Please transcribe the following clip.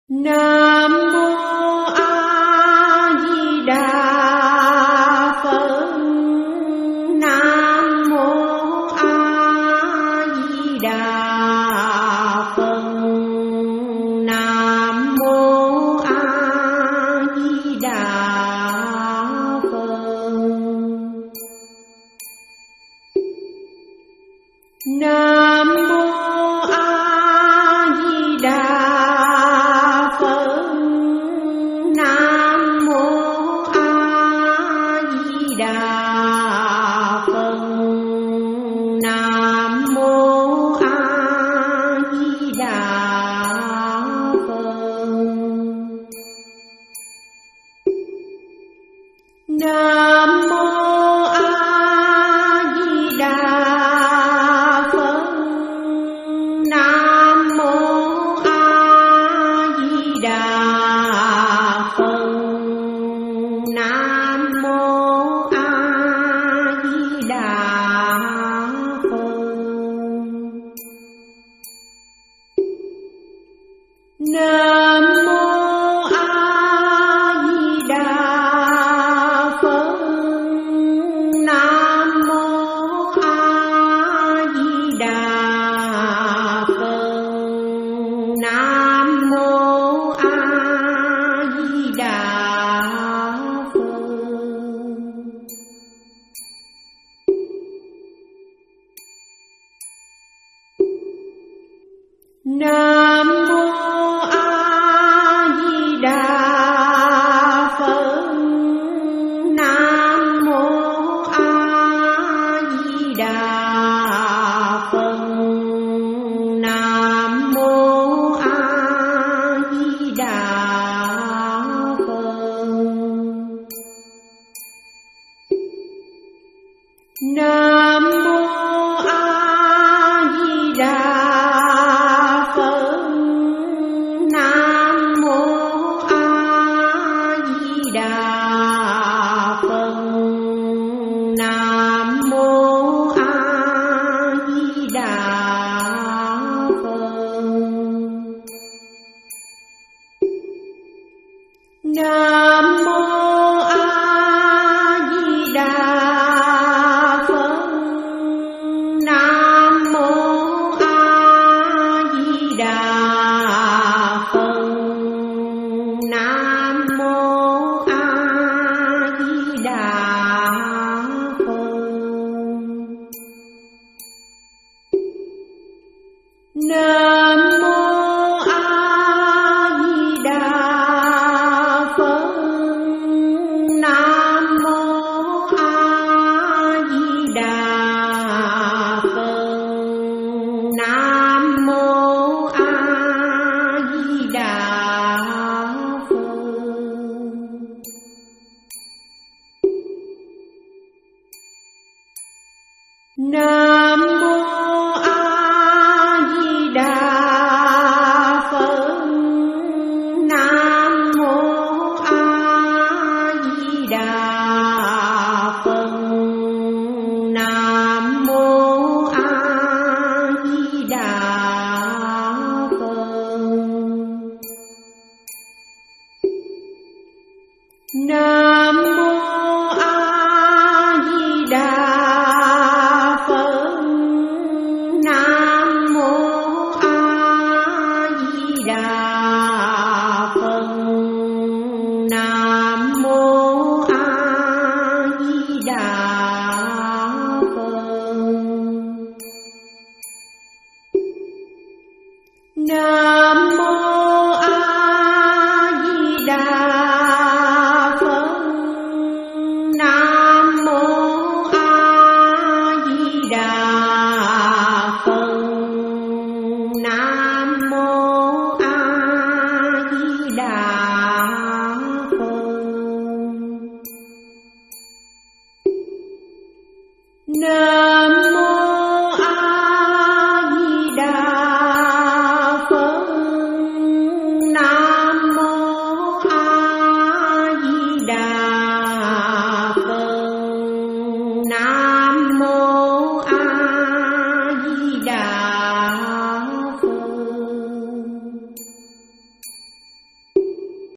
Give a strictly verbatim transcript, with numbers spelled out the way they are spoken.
Nam mô A Di Đà Phật. Nam mô A Di Đà Phật. Nam mô A Di Đà Phật. Nam mô A Di Đà Nam mô A Di Đà Phật. Nam mô A Di Đà Phật. Nam mô A Di Đà Phật. Nam mô A Di Đà Nam mô A Di Đà Phật. Nam mô A Di Đà Phật. Nam mô A Di Đà Phật. Nam mô A Di Đà Nam